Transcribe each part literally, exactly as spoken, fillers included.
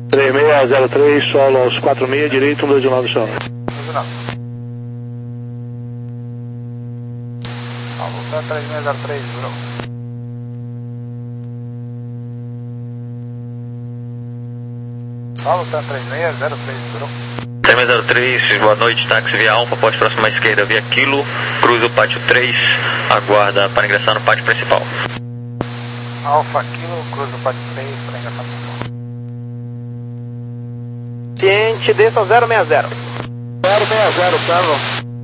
três seis zero três, solo aos quatro seis, direito, um dois nove solo. Alô, três seis zero três, virou. Alô, três seis zero três, virou. três seis zero três, boa noite, táxi via Alfa, poste próximo à esquerda via Kilo, cruza o pátio três, aguarda para ingressar no pátio principal. Alfa Kilo, cruza o pátio três para ingressar no principal. Ciente, desça zero seis zero. zero seis zero, Carlos.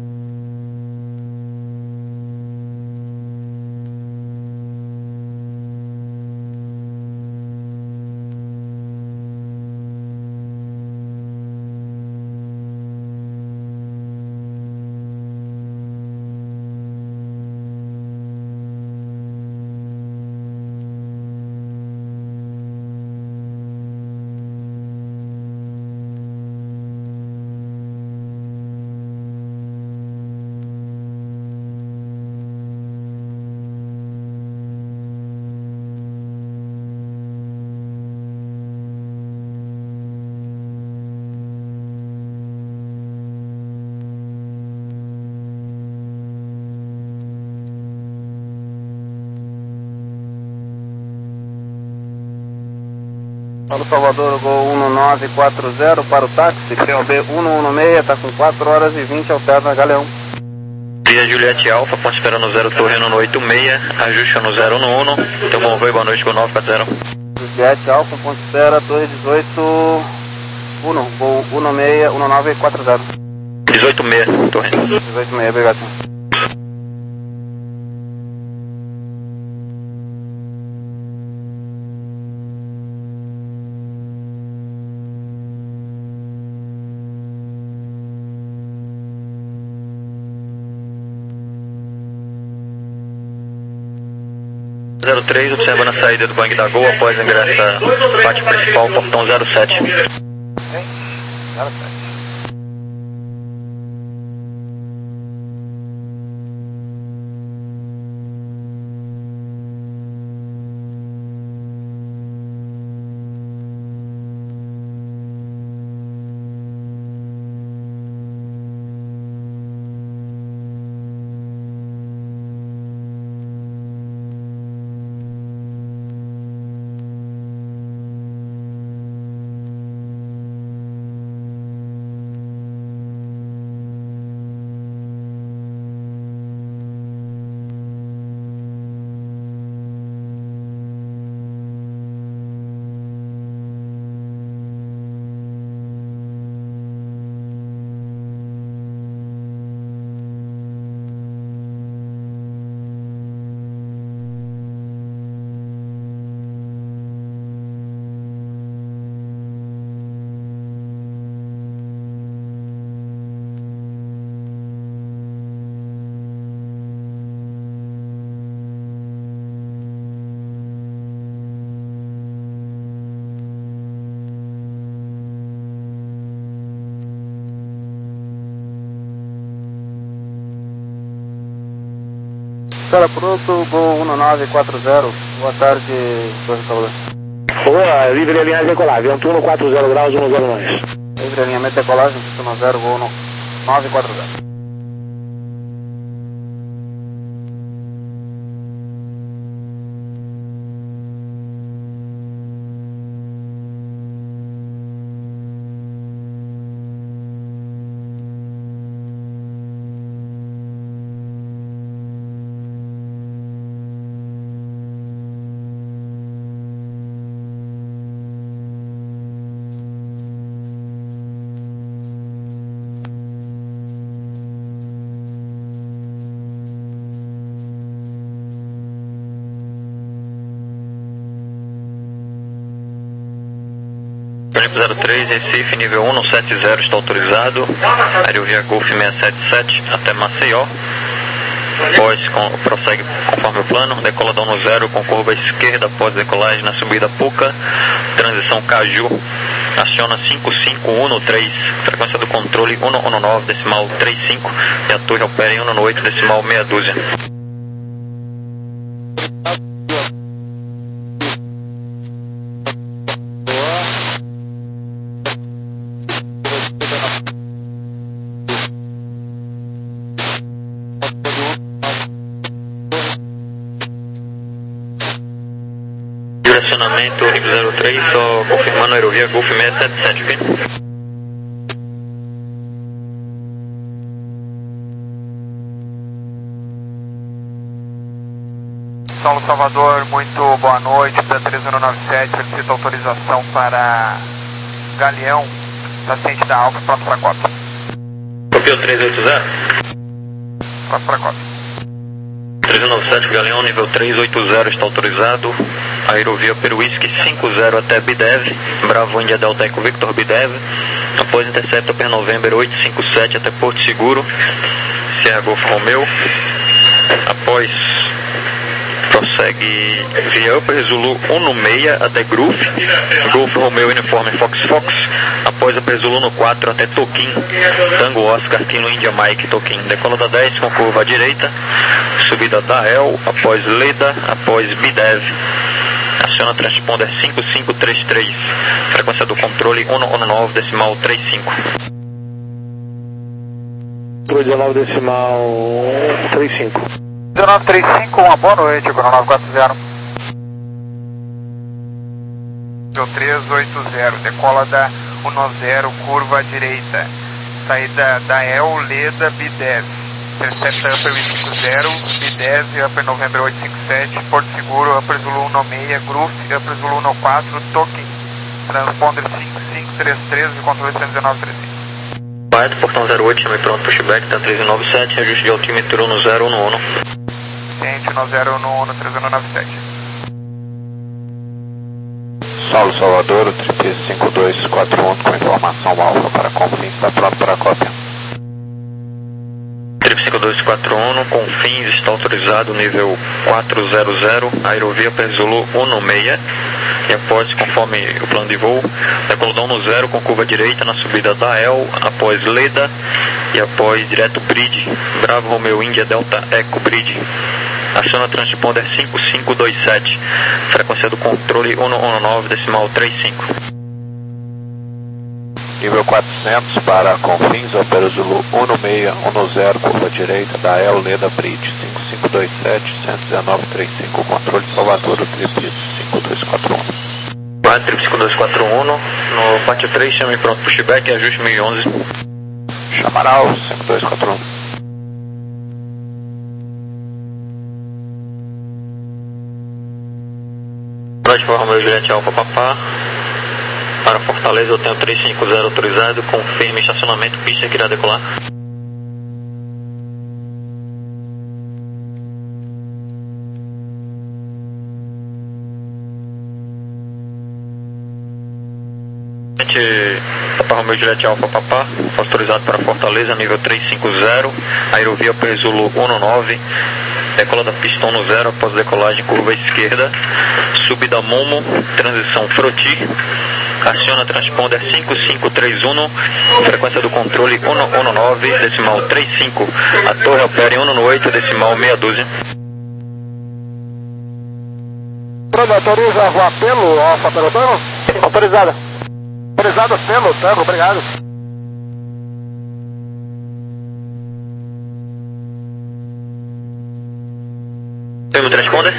Alô Salvador, Gol um nove quatro zero para o táxi, P O B um um seis, está com quatro horas e vinte, alterna Galeão. Via Juliette Alfa, ponto esperando no zero Torre no oito seis, ajuste no zero um um, tem um bom voo, boa noite, Gol nove quatro zero. Juliette Alfa, ponto espera, Torre dezoito, um, Gol um seis, um nove quatro zero. dezoito seis, Torre. dezoito seis, obrigado. zero três, observando a saída do Bang da Gol após ingressar no pátio principal, portão zero sete. zero sete. Cara, pronto, Gol um nove quatro zero, boa tarde, Torre Salvador. Boa, livre alinhagem decolar, vento um quatro zero graus, um zero mais. Livre alinhamento decolagem, um zero, Gol nove quatro zero. zero três, Recife, nível um sete zero, está autorizado. Aerovia Golf seiscentos e setenta e sete até Maceió. Pós com, prossegue conforme o plano. Decoladão no zero com curva esquerda após decolagem na subida Puca. Transição Caju. Aciona cinco cinco um três. Frequência do controle um um nove, decimal trinta e cinco. E a torre opera em um oito, decimal meia dúzia. estacionamento nível zero três, só confirmando aerovia Golf seiscentos e setenta e sete, ok? Saulo Salvador, muito boa noite, da três zero nove sete, solicita autorização para Galeão, paciente da Alfa, pronto para cópia. Copiou três oito zero? Pronto para cópia. três nove sete, Galeão, nível três oito zero, está autorizado. Aerovia Peruísque cinco zero até Bidev, Bravo India Delta Eco Victor Bidev. Após intercepta per November oito cinco sete até Porto Seguro, Sierra Golf Romeo. Após prossegue via Upper Zulu um seis até Groove, Golf Romeo Uniforme Fox Fox. Após Upper Zulu no quatro até Toquim, Tango Oscar Kilo India Mike Toquim. Decola da dez com curva à direita, subida da El, após Leda, após Bidev. Aciona transponder cinco cinco três três, frequência do controle um um nove decimal trinta e cinco. dezenove decimal trinta e cinco. dezenove trinta e cinco, uma boa noite, nove quatro zero. três oito zero, decola da um zero, curva à direita. Saída da El, Leda, Bidev. Intercepta Upper cinco zero, Bidev, Upper November oito cinco sete, Porto Seguro, Upper Zulu um seis, Groove, Upper Zulu um quatro, Token. Transponder cinco cinco três três, controle cento e dezenove trinta e cinco. Correto, portão zero oito, chame pronto, pushback, tá três nove sete, ajuste de altímetro no zero um um. Ciente no zero um um, três zero nove sete. Saulo Salvador, triplo cinco dois quatro um, com informação alfa para Confins, está pronto para a cópia. Triplo cinco dois quatro um, Confins, está autorizado nível quatro zero zero, aerovia per Zulu um seis. E após, conforme o plano de voo, decolodão no zero com curva direita na subida da El, após Leda e após direto Bridge, Bravo Romeo India Delta Eco Bridge. Aciona transponder cinco cinco dois sete, frequência do controle um um nove decimal trinta e cinco. Nível quatrocentos para Confins, Opera Zulu um seis um zero, curva direita da El, Leda Bridge, cinco cinco dois sete, cento e dezenove trinta e cinco, controle Salvador, triplo cinco dois quatro um. quatro triplo cinco dois quatro um, no pátio três, chame pronto, pushback e ajuste mil e onze. Chamarau, cinco dois quatro um. Plataforma Juliette Alfa Papá. Para Fortaleza eu tenho três cinco zero autorizado, confirme estacionamento, pista que irá decolar. Papa Romeo Juliette Alfa Papá, autorizado para Fortaleza, nível três cinco zero, aerovia per Zulu um nove, decola da pista um zero após decolagem curva esquerda, subida Momo, transição Froti, aciona transponder cinco cinco três um, frequência do controle um um nove decimal trinta e cinco, a torre opera em um oito decimal meia dúzia. Autoriza voar pelo Alfa pelo Tango? Autorizada. Autorizada pelo Tango, obrigado. Temos transponder?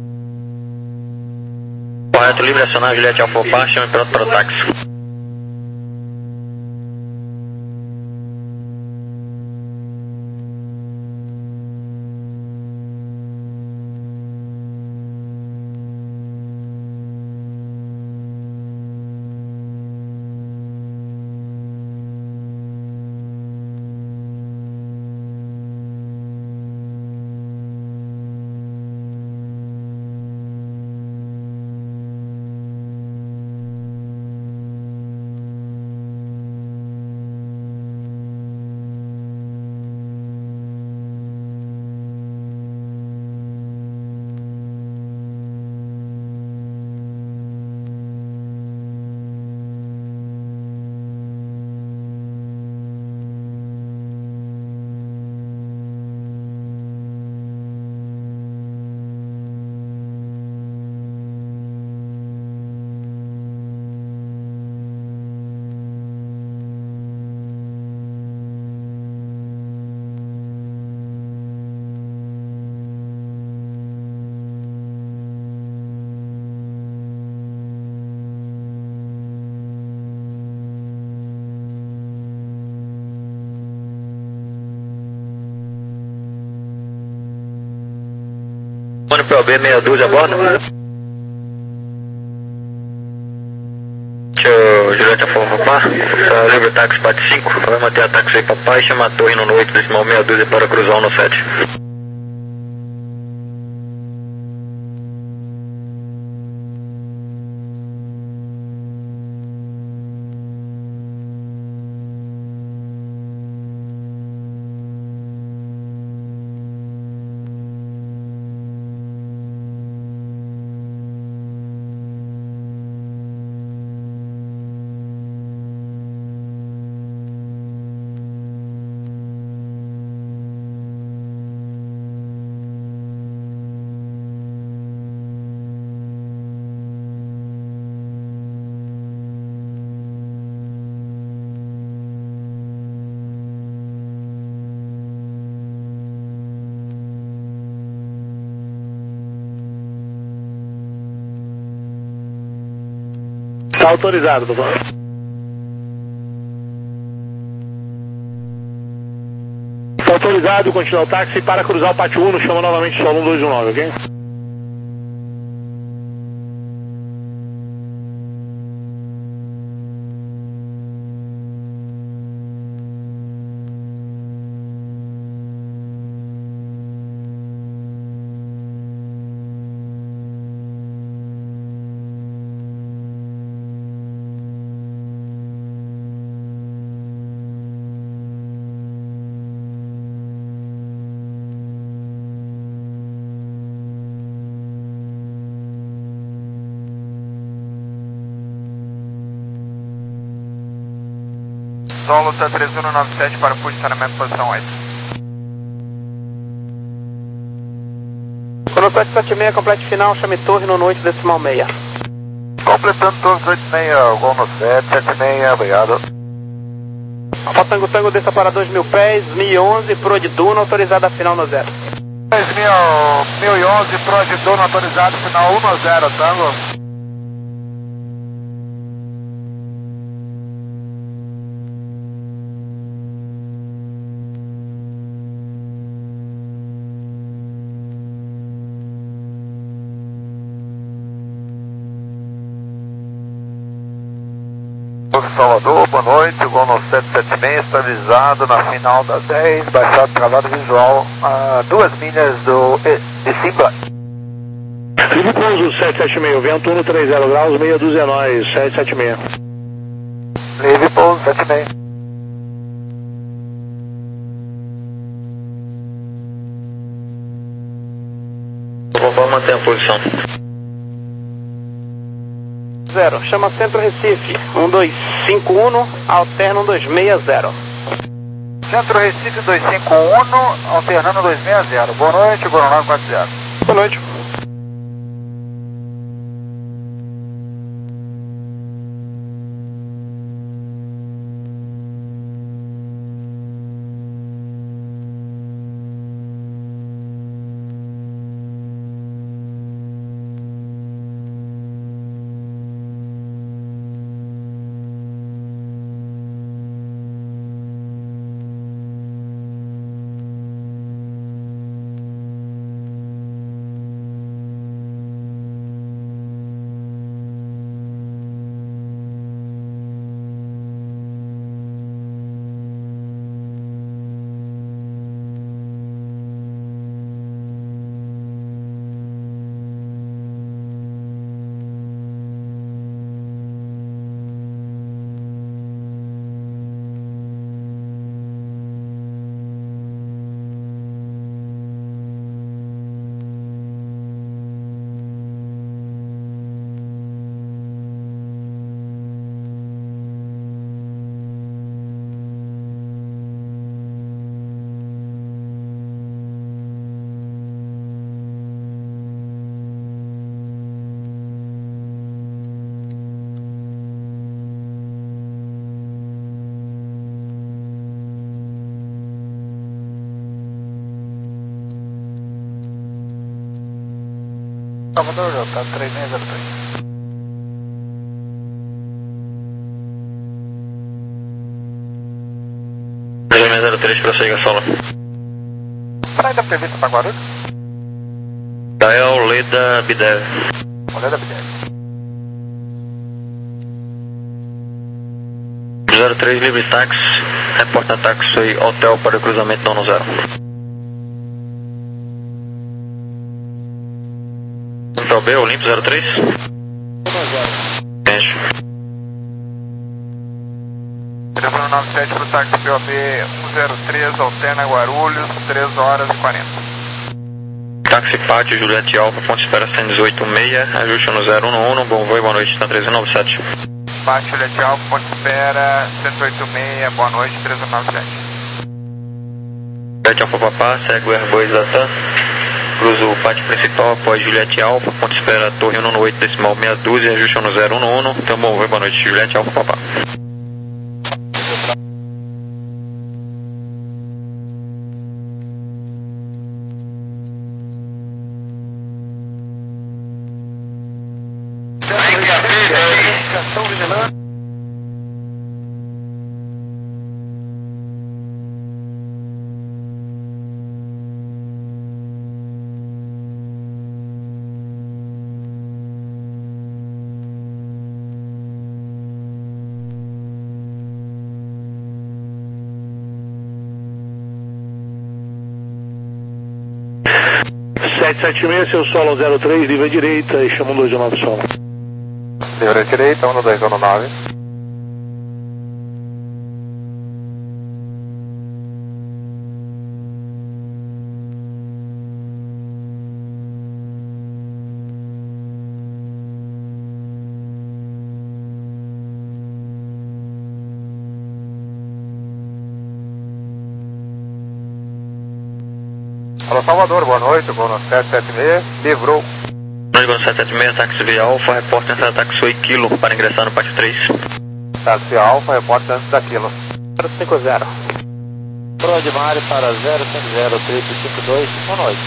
Correto, livre, acionar Juliette Alfa Papá, chame pronto para o táxi. Mano, P O B meia dúzia a bordo. Deixa eu Julieta Forrapar, tá livre táxi Pat cinco, vai manter a táxi aí papai, chama a torre no oito, decimal meia dúzia para cruzar no sete. Está autorizado, doutor. Está autorizado, continua o táxi para cruzar o pátio um, chama novamente solo um dois um nove, ok? Solo tá três um nove sete para posicionamento posição oito. Quando sete sete seis, complete final, chame torre no oito, decimal meia. Completando torre oito seis, gol no sete sete seis, obrigado. Alfa Tango Tango, desça para dois mil pés, mil e onze, Pro de Duna, autorizada final no zero. dois mil e onze, Pro de Duna, autorizado final um no zero, Tango. Salvador, boa noite, gol no sete sete seis, estabilizado na final da dez, baixado travado visual a duas milhas do, de Simba. Livre pouso sete sete seis, vento um no trinta graus, meia dúzia é nós, sete sete seis. Livre pouso sete seis. Vou manter a posição. Zero, chama Centro Recife, um dois cinco um, alterna um dois seis zero. Centro Recife dois cinco um, alternando dois seis zero. Boa noite, Gol nove quatro zero. Boa noite. Salvador, tá três seis zero três. três seis zero três, prossiga solo. Praia da prevista para Guarulhos? Dael Leda Bidev. Leda Bidev. zero três livre táxi, reporta táxi hotel para o cruzamento dono zero. Então B, Olimpo zero três. Enche. três um nove sete para o táxi P O B um zero três, alterna Guarulhos, três horas e quarenta. Táxi Pátio, Juliette Alfa, ponto espera cento e dezoito seis, ajuste no zero um um, bom voo e boa noite, na três um nove sete. Pátio, Juliette Alfa, ponto espera cento e oito seis, boa noite, três um nove sete. Juliette Alfa Papá, segue o Airbus Latam, cruza o pátio principal após Juliette Alfa, ponto espera Torre cento e oito decimal meia dúzia, ajuste no zero um um, então bom voo e boa noite, Juliette Alfa Papá. sete sete seis, seu solo zero três, livre à direita e chama um dois um nove solo. Livre à direita, um dois um nove. Alô Salvador, boa noite, Gono sete sete seis, livrou. Gono sete sete seis, táxi V Alfa, repórter entrada táxi Kilo para ingressar no pátio três. Táxi Alfa, repórter antes da Kilo. zero cinco zero. Prodimari para zero cinco zero três cinco dois, boa noite.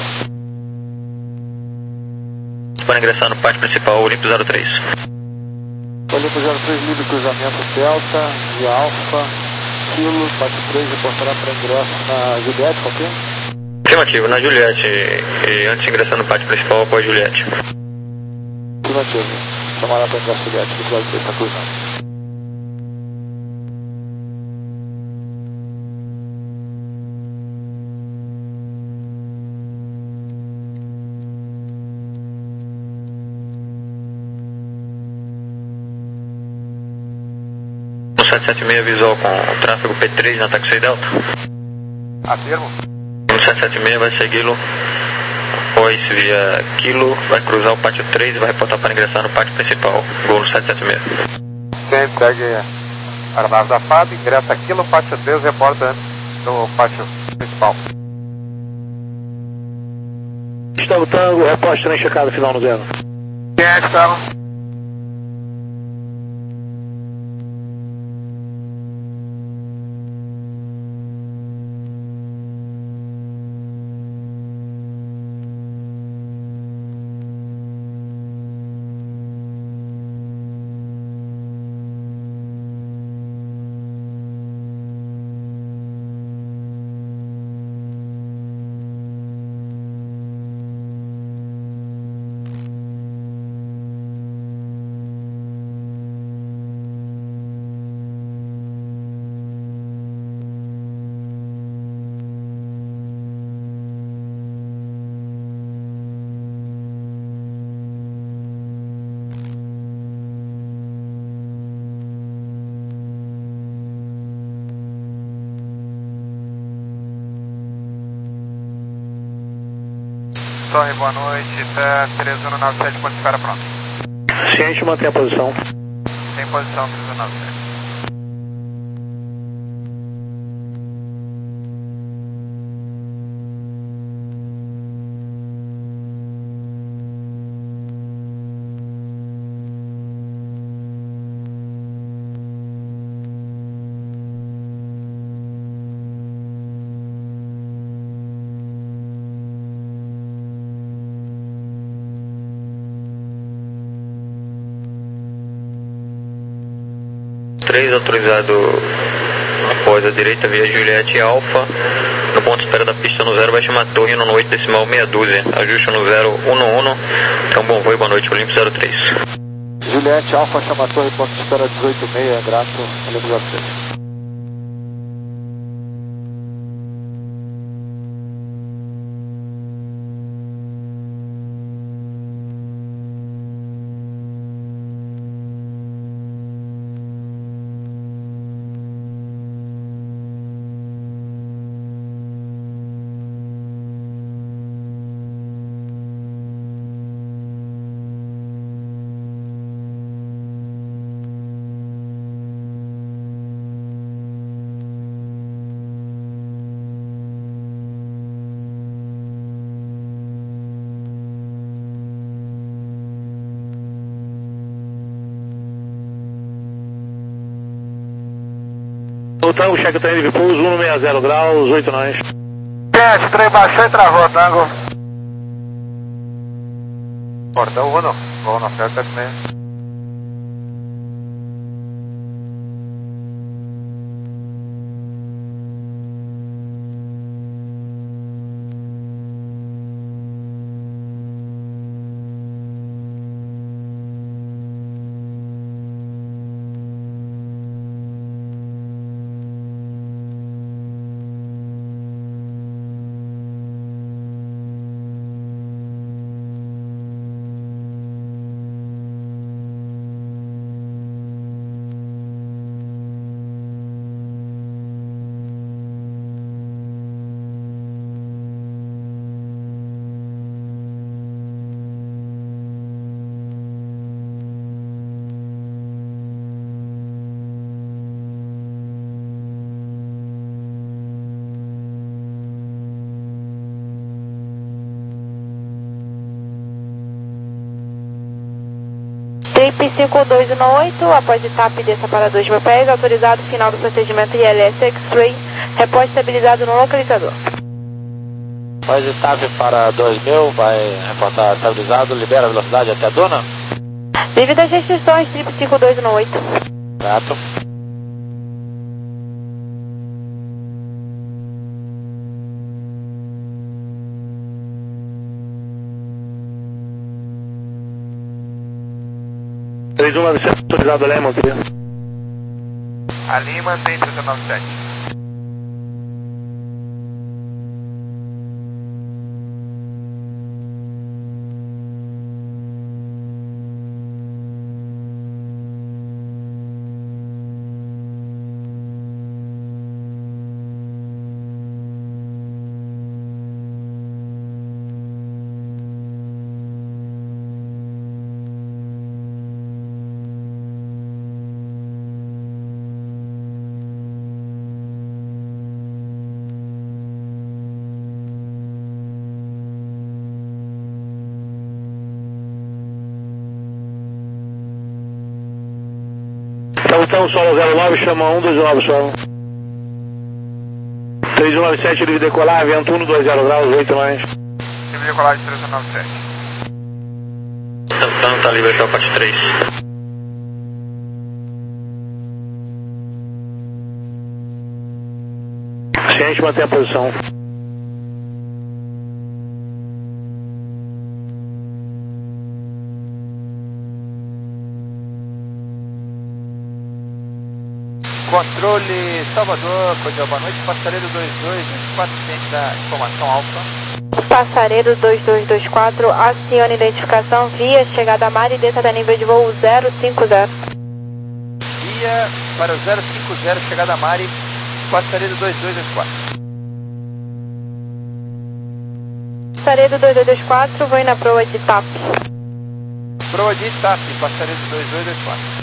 Para ingressar no pátio principal, Olimpo zero três. Olimpo zero três, livre cruzamento Delta, via Alfa, Kilo, pátio três, reportará para ingresso na Juliette, confirma? Afirmativo, na Juliette, e antes de ingressar no pátio principal, após Juliette. Afirmativo, chamará para ingresso Juliette, que vai ter essa cruzando. sete sete seis visual com tráfego P três na táxi Delta. Afirmo. O sete sete seis vai segui-lo após via Kilo, vai cruzar o pátio três e vai reportar para ingressar no pátio principal. Gol no sete sete seis. Quem segue a aeronave da F A B, ingressa Kilo, pátio três, reporta antes do pátio principal. Gustavo Tango, reporte trem checado, final no zero. Quem é, Gustavo? Torre, boa noite, tá três um nove sete, ponto espera pronto. Ciente, mantém a posição. Tem posição três um nove sete. três autorizado após após a direita via Juliette Alfa, no ponto de espera da pista no zero, vai chamar torre no oito decimal meia dúzia, ajuste no zero um um, então bom voo e boa noite, Olímpio zero três. Juliette Alfa, chama a torre, ponto de espera dezoito e meia, grato, Olímpio zero três. O Tango, cheque trem de pouso, um seis zero graus, oito nós. Sete, trem baixou e travou, Tango. Portão um, voo na sete sete seis. Trip cinco dois um oito, após etapa e desça para dois mil pés, autorizado final do procedimento I L S X-Ray, repórte estabilizado no localizador. Após etapa para dois mil, vai reportar estabilizado, libera a velocidade até a duna? Devido às restrições, Trip cinco dois um oito. Grato. três um nove sete, autorizado a Lema, querido. Ali mantém três um nove sete. Então, solo zero nove, chama um dois nove solo. três um nove sete, livre decolar, vento um dois zero graus, oito nós. Livre decolar de três um nove sete. Então tá livre até o parte três. Ciente, mantém a posição. Controle Salvador, Cordial, boa noite, passareiro dois dois dois quatro, ciente da informação alfa. Passareiro dois dois dois quatro, acione identificação via chegada a mar e desça da nível de voo zero cinco zero. Via para o zero cinco zero, chegada a Mari, passareiro dois dois dois quatro. Passareiro dois dois dois quatro, vou na proa de TAP. Proa de TAP, passareiro dois dois dois quatro.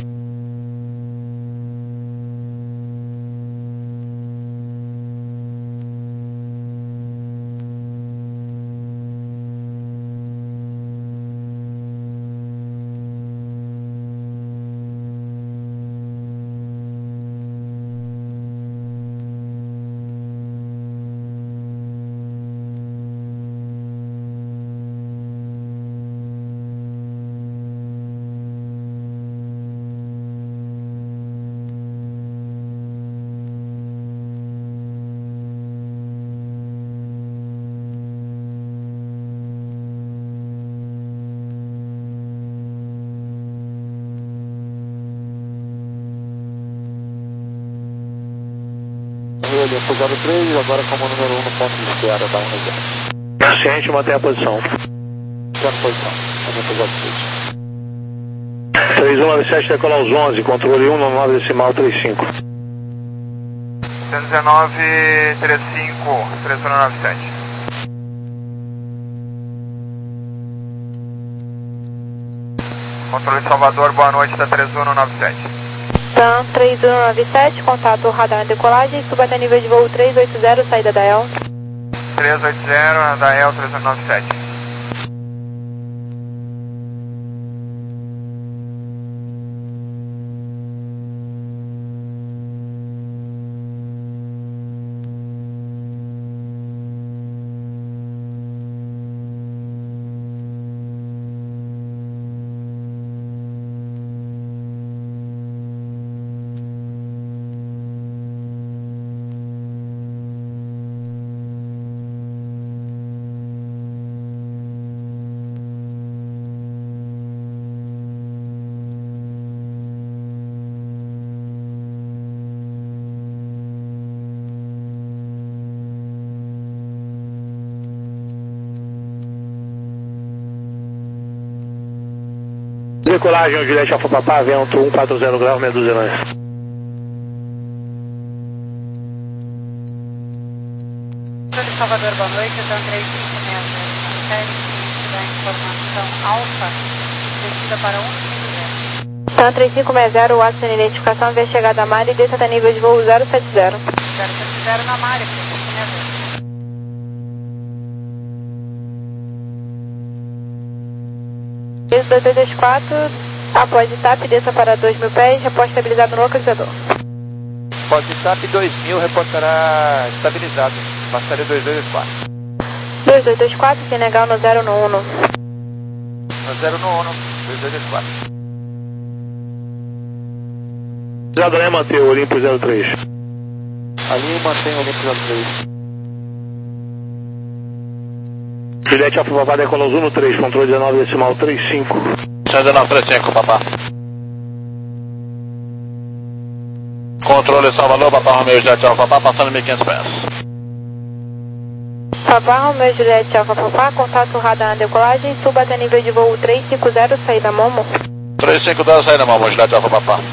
Olimpo zero três, agora como número um no ponto de espera da um zero. Ciente, mantém a posição. Já a posição, Olimpo zero três. três um nove sete, decola aos onze, controle um nove decimal trinta e cinco. cento e dezenove, trinta e cinco, três um nove sete. Controle Salvador, boa noite, da três um nove sete. Tam três um nove sete, contato radar na decolagem, suba até nível de voo três oito zero, saída da E L. três oito zero, da E L três um nove sete. Decolagem, Juliette Alfa Papá, vento um quatro zero graus, meia dúzia lança. Salvador, boa noite, então três cinco seis zero, da informação alfa, descida para um cinco zero. Tam três cinco seis zero, Watson sem identificação, vê chegada a Mari e desça até nível de voo zero sete zero. zero sete zero na Mari, três cinco seis zero. dois dois dois quatro, após I T A P, desça para dois mil pés, reporte estabilizado no localizador. Após I T A P dois mil, reportará estabilizado, passaria dois dois dois quatro. dois dois dois quatro, Senegal no zero no um. No zero no um, dois dois dois quatro. Zado Lé, mantém o Olimpo zero três. Ali mantém o Olimpo zero três. Juliette Alfa Papá, decola aos um no três, controle dezenove decimal trinta e cinco. cento e dezenove, trinta e cinco, papá. Controle Salvador, papá Romeu, Juliette Alfa Papá, passando mil e quinhentos pés. Papá Romeu Juliette Alfa Papá, contato radar na decolagem, suba até nível de voo três cinco zero, saída Momo. três cinco zero, saída Momo, Juliette Alfa Papá.